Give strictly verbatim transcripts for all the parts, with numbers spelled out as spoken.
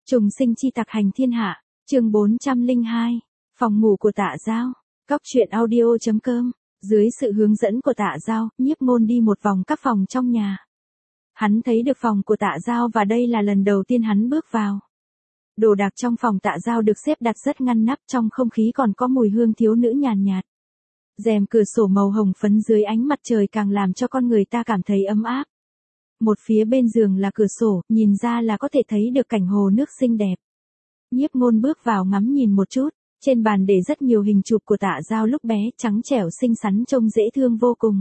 Trùng sinh chi tặc hành thiên hạ, chương bốn trăm lẻ hai, phòng ngủ của Tạ Dao, cóc truyện audio chấm com, dưới sự hướng dẫn của Tạ Dao, Nhiếp Ngôn đi một vòng các phòng trong nhà. Hắn thấy được phòng của Tạ Dao và đây là lần đầu tiên hắn bước vào. Đồ đạc trong phòng Tạ Dao được xếp đặt rất ngăn nắp, trong không khí còn có mùi hương thiếu nữ nhàn nhạt. Rèm cửa sổ màu hồng phấn dưới ánh mặt trời càng làm cho con người ta cảm thấy ấm áp. Một phía bên giường là cửa sổ, nhìn ra là có thể thấy được cảnh hồ nước xinh đẹp. Nhiếp Ngôn bước vào ngắm nhìn một chút, trên bàn để rất nhiều hình chụp của Tạ Dao lúc bé, trắng trẻo xinh xắn trông dễ thương vô cùng.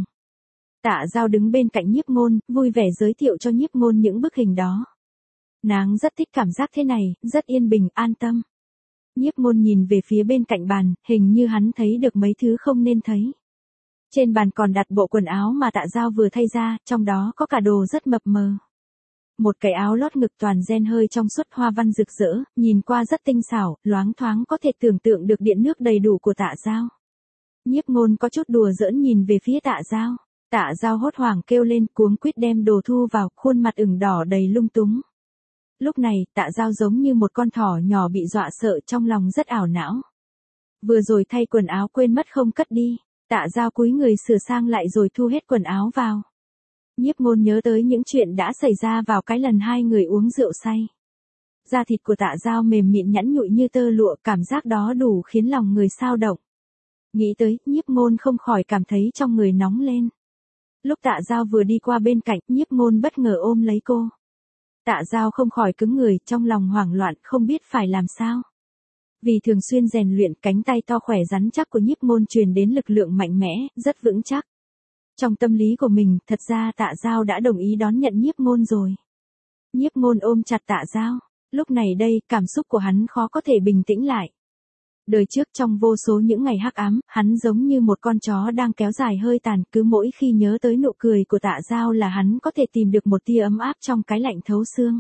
Tạ Dao đứng bên cạnh Nhiếp Ngôn, vui vẻ giới thiệu cho Nhiếp Ngôn những bức hình đó. Nàng rất thích cảm giác thế này, rất yên bình, an tâm. Nhiếp Ngôn nhìn về phía bên cạnh bàn, hình như hắn thấy được mấy thứ không nên thấy. Trên bàn còn đặt bộ quần áo mà Tạ Dao vừa thay ra, trong đó có cả đồ rất mập mờ. Một cái áo lót ngực toàn ren hơi trong suốt hoa văn rực rỡ, nhìn qua rất tinh xảo, loáng thoáng có thể tưởng tượng được điện nước đầy đủ của Tạ Dao. Nhiếp Ngôn có chút đùa giỡn nhìn về phía Tạ Dao. Tạ Dao hốt hoảng kêu lên, cuống quýt đem đồ thu vào, khuôn mặt ửng đỏ đầy lung túng. Lúc này, Tạ Dao giống như một con thỏ nhỏ bị dọa sợ, trong lòng rất ảo não. Vừa rồi thay quần áo quên mất không cất đi. Tạ Dao cúi người sửa sang lại rồi thu hết quần áo vào. Nhiếp Ngôn nhớ tới những chuyện đã xảy ra vào cái lần hai người uống rượu say. Da thịt của Tạ Dao mềm mịn nhẵn nhụi như tơ lụa, cảm giác đó đủ khiến lòng người xao động. Nghĩ tới, Nhiếp Ngôn không khỏi cảm thấy trong người nóng lên. Lúc Tạ Dao vừa đi qua bên cạnh, Nhiếp Ngôn bất ngờ ôm lấy cô. Tạ Dao không khỏi cứng người, trong lòng hoảng loạn, không biết phải làm sao. Vì thường xuyên rèn luyện, cánh tay to khỏe rắn chắc của Nhiếp Ngôn truyền đến lực lượng mạnh mẽ, rất vững chắc. Trong tâm lý của mình, thật ra Tạ Dao đã đồng ý đón nhận Nhiếp Ngôn rồi. Nhiếp Ngôn ôm chặt Tạ Dao, lúc này đây, cảm xúc của hắn khó có thể bình tĩnh lại. Đời trước trong vô số những ngày hắc ám, hắn giống như một con chó đang kéo dài hơi tàn, cứ mỗi khi nhớ tới nụ cười của Tạ Dao là hắn có thể tìm được một tia ấm áp trong cái lạnh thấu xương.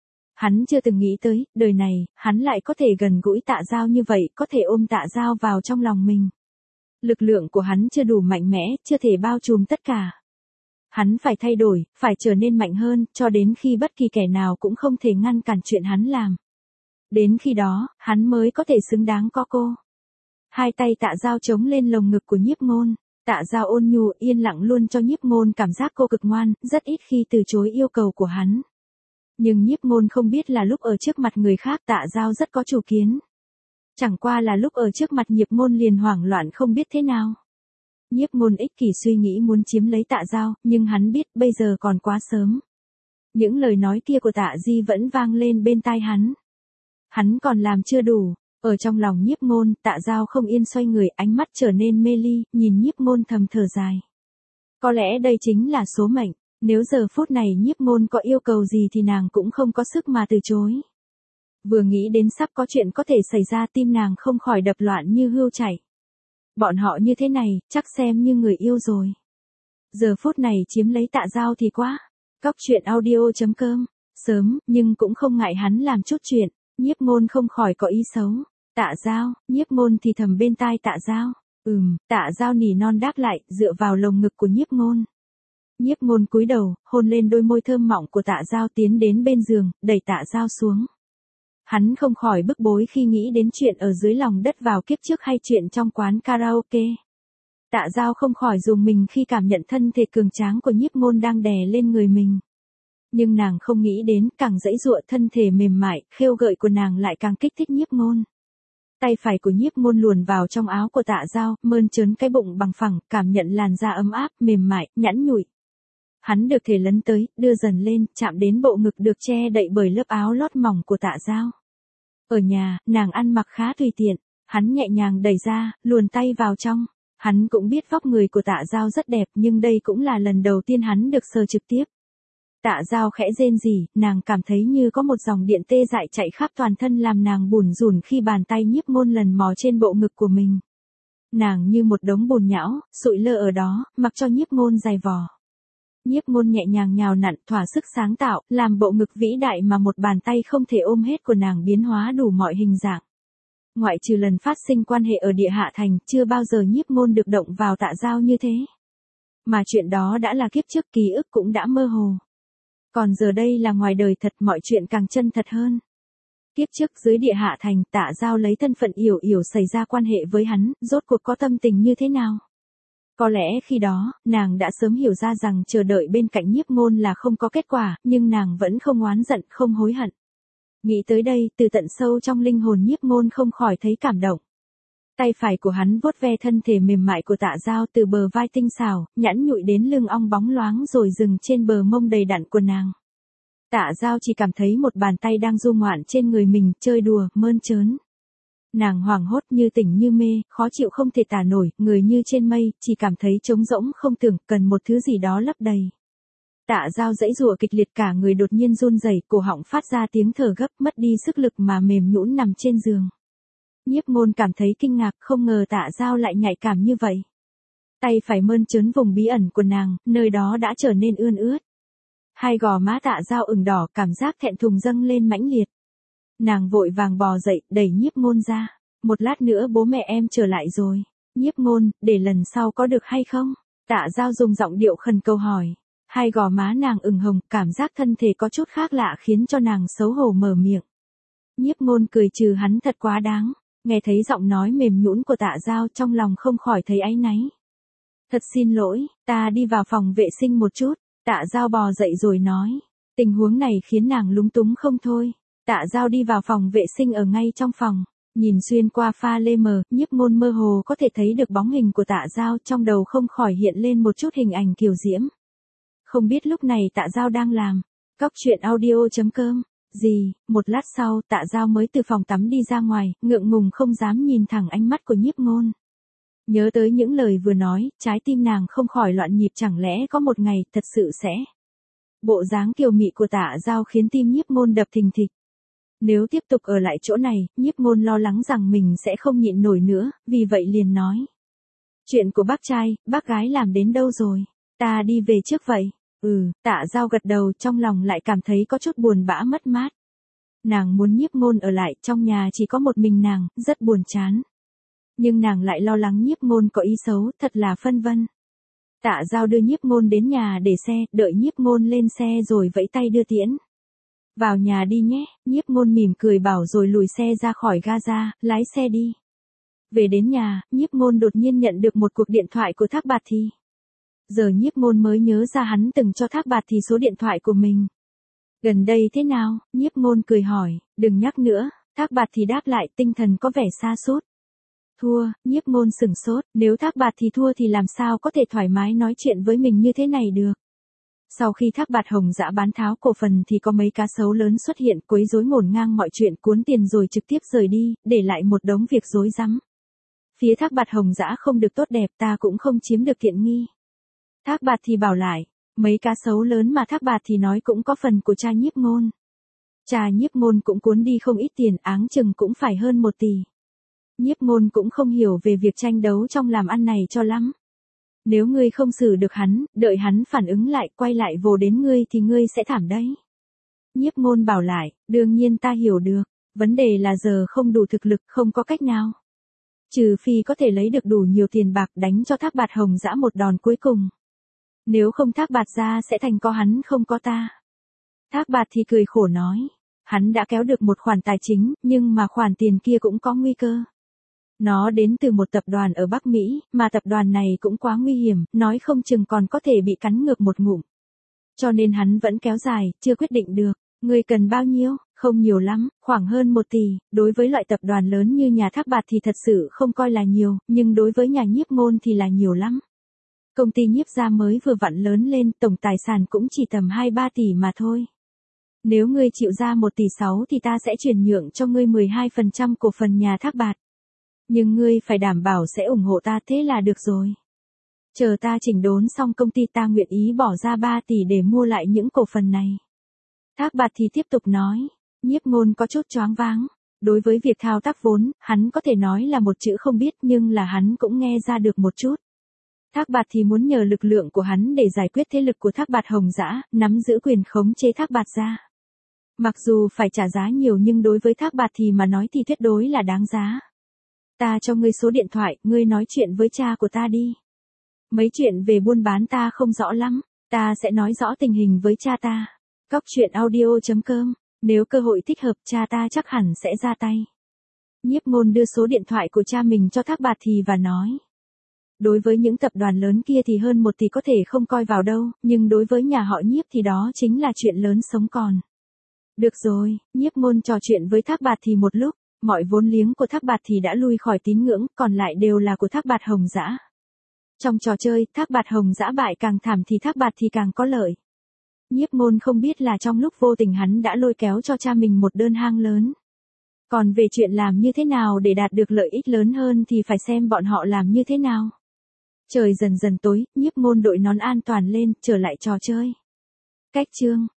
Hắn chưa từng nghĩ tới, đời này, hắn lại có thể gần gũi Tạ Dao như vậy, có thể ôm Tạ Dao vào trong lòng mình. Lực lượng của hắn chưa đủ mạnh mẽ, chưa thể bao trùm tất cả. Hắn phải thay đổi, phải trở nên mạnh hơn, cho đến khi bất kỳ kẻ nào cũng không thể ngăn cản chuyện hắn làm. Đến khi đó, hắn mới có thể xứng đáng có cô. Hai tay Tạ Dao chống lên lồng ngực của Nhiếp Ngôn. Tạ Dao ôn nhu, yên lặng luôn cho Nhiếp Ngôn cảm giác cô cực ngoan, rất ít khi từ chối yêu cầu của hắn. Nhưng Nhiếp Ngôn không biết là lúc ở trước mặt người khác Tạ Dao rất có chủ kiến. Chẳng qua là lúc ở trước mặt Nhiếp Ngôn liền hoảng loạn không biết thế nào. Nhiếp Ngôn ích kỷ suy nghĩ muốn chiếm lấy Tạ Dao, nhưng hắn biết bây giờ còn quá sớm. Những lời nói kia của Tạ Di vẫn vang lên bên tai hắn. Hắn còn làm chưa đủ. Ở trong lòng Nhiếp Ngôn, Tạ Dao không yên xoay người, ánh mắt trở nên mê ly, nhìn Nhiếp Ngôn thầm thở dài. Có lẽ đây chính là số mệnh. Nếu giờ phút này Nhiếp Ngôn có yêu cầu gì thì nàng cũng không có sức mà từ chối. Vừa nghĩ đến sắp có chuyện có thể xảy ra, tim nàng không khỏi đập loạn như hươu chạy. Bọn họ như thế này, chắc xem như người yêu rồi. Giờ phút này chiếm lấy Tạ Dao thì quá. Cóc truyện audio chấm com. Sớm, nhưng cũng không ngại hắn làm chút chuyện. Nhiếp Ngôn không khỏi có ý xấu. Tạ Dao, Nhiếp Ngôn thì thầm bên tai Tạ Dao. Ừm, Tạ Dao nỉ non đáp lại, dựa vào lồng ngực của Nhiếp Ngôn. Nhiếp Ngôn cúi đầu, hôn lên đôi môi thơm mọng của Tạ Dao, tiến đến bên giường, đẩy Tạ Dao xuống. Hắn không khỏi bức bối khi nghĩ đến chuyện ở dưới lòng đất vào kiếp trước hay chuyện trong quán karaoke. Tạ Dao không khỏi rùng mình khi cảm nhận thân thể cường tráng của Nhiếp Ngôn đang đè lên người mình. Nhưng nàng không nghĩ đến, càng giãy giụa thân thể mềm mại, khêu gợi của nàng lại càng kích thích Nhiếp Ngôn. Tay phải của Nhiếp Ngôn luồn vào trong áo của Tạ Dao, mơn trớn cái bụng bằng phẳng, cảm nhận làn da ấm áp, mềm mại, nhẵn nhụi. Hắn được thể lấn tới, đưa dần lên, chạm đến bộ ngực được che đậy bởi lớp áo lót mỏng của Tạ Dao. Ở nhà, nàng ăn mặc khá tùy tiện, hắn nhẹ nhàng đẩy ra, luồn tay vào trong. Hắn cũng biết vóc người của Tạ Dao rất đẹp, nhưng đây cũng là lần đầu tiên hắn được sờ trực tiếp. Tạ Dao khẽ rên rỉ, nàng cảm thấy như có một dòng điện tê dại chạy khắp toàn thân làm nàng bủn rủn khi bàn tay Nhiếp Ngôn lần mò trên bộ ngực của mình. Nàng như một đống bùn nhão, sụi lơ ở đó, mặc cho Nhiếp Ngôn giày vò. Nhiếp Ngôn nhẹ nhàng nhào nặn, thỏa sức sáng tạo, làm bộ ngực vĩ đại mà một bàn tay không thể ôm hết của nàng biến hóa đủ mọi hình dạng. Ngoại trừ lần phát sinh quan hệ ở Địa Hạ Thành, chưa bao giờ Nhiếp Ngôn được động vào Tạ Dao như thế. Mà chuyện đó đã là kiếp trước, ký ức cũng đã mơ hồ. Còn giờ đây là ngoài đời thật, mọi chuyện càng chân thật hơn. Kiếp trước dưới địa hạ thành, Tạ Giao lấy thân phận Yểu Yểu xảy ra quan hệ với hắn, rốt cuộc có tâm tình như thế nào? Có lẽ khi đó, nàng đã sớm hiểu ra rằng chờ đợi bên cạnh Nhiếp Ngôn là không có kết quả, nhưng nàng vẫn không oán giận, không hối hận. Nghĩ tới đây, từ tận sâu trong linh hồn Nhiếp Ngôn không khỏi thấy cảm động. Tay phải của hắn vuốt ve thân thể mềm mại của Tạ Giao từ bờ vai tinh xảo, nhẵn nhụi đến lưng ong bóng loáng rồi dừng trên bờ mông đầy đặn của nàng. Tạ Giao chỉ cảm thấy một bàn tay đang du ngoạn trên người mình, chơi đùa, mơn trớn. Nàng hoảng hốt như tỉnh như mê, khó chịu không thể tả nổi, người như trên mây, chỉ cảm thấy trống rỗng không tưởng, cần một thứ gì đó lấp đầy. Tạ Giao giãy giụa kịch liệt, cả người đột nhiên run rẩy, cổ họng phát ra tiếng thở gấp, mất đi sức lực mà mềm nhũn nằm trên giường. Nhiếp Ngôn cảm thấy kinh ngạc, không ngờ Tạ Giao lại nhạy cảm như vậy. Tay phải mơn trớn vùng bí ẩn của nàng, nơi đó đã trở nên ươn ướt. Hai gò má Tạ Giao ửng đỏ, cảm giác thẹn thùng dâng lên mãnh liệt. Nàng vội vàng bò dậy, đẩy Nhiếp Ngôn ra. Một lát nữa bố mẹ em trở lại rồi. Nhiếp Ngôn, để lần sau có được hay không? Tạ Giao dùng giọng điệu khẩn cầu hỏi. Hai gò má nàng ửng hồng, cảm giác thân thể có chút khác lạ khiến cho nàng xấu hổ mở miệng. Nhiếp Ngôn cười trừ hắn thật quá đáng. Nghe thấy giọng nói mềm nhũn của Tạ Giao, trong lòng không khỏi thấy áy náy. Thật xin lỗi, ta đi vào phòng vệ sinh một chút. Tạ Giao bò dậy rồi nói. Tình huống này khiến nàng lúng túng không thôi. Tạ Giao đi vào phòng vệ sinh ở ngay trong phòng. Nhìn xuyên qua pha lê mờ, Nhiếp Ngôn mơ hồ có thể thấy được bóng hình của Tạ Giao, trong đầu không khỏi hiện lên một chút hình ảnh kiều diễm. Không biết lúc này Tạ Giao đang làm. Cóc truyện audio chấm com. Gì, một lát sau, Tạ Giao mới từ phòng tắm đi ra ngoài, ngượng ngùng không dám nhìn thẳng ánh mắt của Nhiếp Ngôn. Nhớ tới những lời vừa nói, trái tim nàng không khỏi loạn nhịp, chẳng lẽ có một ngày, thật sự sẽ. Bộ dáng kiều mị của Tạ Giao khiến tim Nhiếp Ngôn đập thình thịch. Nếu tiếp tục ở lại chỗ này, Nhiếp Ngôn lo lắng rằng mình sẽ không nhịn nổi nữa, vì vậy liền nói. Chuyện của bác trai, bác gái làm đến đâu rồi? Ta đi về trước vậy. Ừ, Tạ Giao gật đầu, trong lòng lại cảm thấy có chút buồn bã mất mát. Nàng muốn Nhiếp Ngôn ở lại, trong nhà chỉ có một mình nàng, rất buồn chán. Nhưng nàng lại lo lắng Nhiếp Ngôn có ý xấu, thật là phân vân. Tạ Giao đưa Nhiếp Ngôn đến nhà để xe, đợi Nhiếp Ngôn lên xe rồi vẫy tay đưa tiễn. Vào nhà đi nhé, Nhiếp Ngôn mỉm cười bảo rồi lùi xe ra khỏi ga-ra, lái xe đi. Về đến nhà, Nhiếp Ngôn đột nhiên nhận được một cuộc điện thoại của Thác Bạt Thì. Giờ Nhiếp Ngôn mới nhớ ra hắn từng cho Thác Bạt Thì số điện thoại của mình. Gần đây thế nào? Nhiếp Ngôn cười hỏi, đừng nhắc nữa. Thác Bạt Thì đáp lại, tinh thần có vẻ sa sút. Thua, Nhiếp Ngôn sửng sốt, nếu Thác Bạt Thì thua thì làm sao có thể thoải mái nói chuyện với mình như thế này được. Sau khi Thác Bạt Hồng Dã bán tháo cổ phần thì có mấy cá sấu lớn xuất hiện, quấy rối ngổn ngang mọi chuyện, cuốn tiền rồi trực tiếp rời đi, để lại một đống việc rối rắm. Phía Thác Bạt Hồng Dã không được tốt đẹp, ta cũng không chiếm được tiện nghi. Thác Bạt Thì bảo lại, mấy cá sấu lớn mà Thác Bạt Thì nói cũng có phần của cha Nhiếp Ngôn. Cha Nhiếp Ngôn cũng cuốn đi không ít tiền, áng chừng cũng phải hơn một tỷ. Nhiếp Ngôn cũng không hiểu về việc tranh đấu trong làm ăn này cho lắm. Nếu ngươi không xử được hắn, đợi hắn phản ứng lại, quay lại vồ đến ngươi thì ngươi sẽ thảm đấy. Nhiếp Ngôn bảo lại, đương nhiên ta hiểu được, vấn đề là giờ không đủ thực lực, không có cách nào. Trừ phi có thể lấy được đủ nhiều tiền bạc đánh cho Thác Bạt Hồng Dã một đòn cuối cùng. Nếu không Thác Bạt gia sẽ thành có hắn không có ta. Thác Bạt thì cười khổ nói, hắn đã kéo được một khoản tài chính, nhưng mà khoản tiền kia cũng có nguy cơ. Nó đến từ một tập đoàn ở Bắc Mỹ, mà tập đoàn này cũng quá nguy hiểm, nói không chừng còn có thể bị cắn ngược một ngụm. Cho nên hắn vẫn kéo dài, chưa quyết định được. Ngươi cần bao nhiêu? Không nhiều lắm, khoảng hơn một tỷ, đối với loại tập đoàn lớn như nhà Thác Bạt thì thật sự không coi là nhiều, nhưng đối với nhà Nhiếp Ngôn thì là nhiều lắm. Công ty Nhiếp gia mới vừa vặn lớn lên, tổng tài sản cũng chỉ tầm hai ba tỷ mà thôi. Nếu ngươi chịu ra một tỷ sáu thì ta sẽ chuyển nhượng cho ngươi mười hai phần trăm cổ phần nhà Thác Bạt. Nhưng ngươi phải đảm bảo sẽ ủng hộ ta, thế là được rồi. Chờ ta chỉnh đốn xong công ty, ta nguyện ý bỏ ra ba tỷ để mua lại những cổ phần này. Thác Bạt thì tiếp tục nói, Nhiếp Ngôn có chút choáng váng. Đối với việc thao tác vốn, hắn có thể nói là một chữ không biết, nhưng là hắn cũng nghe ra được một chút. Thác Bạt thì muốn nhờ lực lượng của hắn để giải quyết thế lực của Thác Bạt Hồng Dã, nắm giữ quyền khống chế Thác Bạt gia. Mặc dù phải trả giá nhiều nhưng đối với Thác Bạt thì mà nói thì tuyệt đối là đáng giá. Ta cho ngươi số điện thoại, ngươi nói chuyện với cha của ta đi. Mấy chuyện về buôn bán ta không rõ lắm, ta sẽ nói rõ tình hình với cha ta. Cóc truyện audio chấm com Nếu cơ hội thích hợp cha ta chắc hẳn sẽ ra tay. Nhiếp Ngôn đưa số điện thoại của cha mình cho Thác Bạt Thì và nói. Đối với những tập đoàn lớn kia thì hơn một tỷ có thể không coi vào đâu, nhưng đối với nhà họ Nhiếp thì đó chính là chuyện lớn sống còn. Được rồi, Nhiếp Ngôn trò chuyện với Thác Bạt Thì một lúc, mọi vốn liếng của Thác Bạt Thì đã lui khỏi tín ngưỡng, còn lại đều là của Thác Bạt Hồng Dã. Trong trò chơi, Thác Bạt Hồng Dã bại càng thảm thì Thác Bạt Thì càng có lợi. Nhiếp Ngôn không biết là trong lúc vô tình hắn đã lôi kéo cho cha mình một đơn hang lớn. Còn về chuyện làm như thế nào để đạt được lợi ích lớn hơn thì phải xem bọn họ làm như thế nào. Trời dần dần tối, Nhiếp Ngôn đội nón an toàn lên, trở lại trò chơi. Cách chương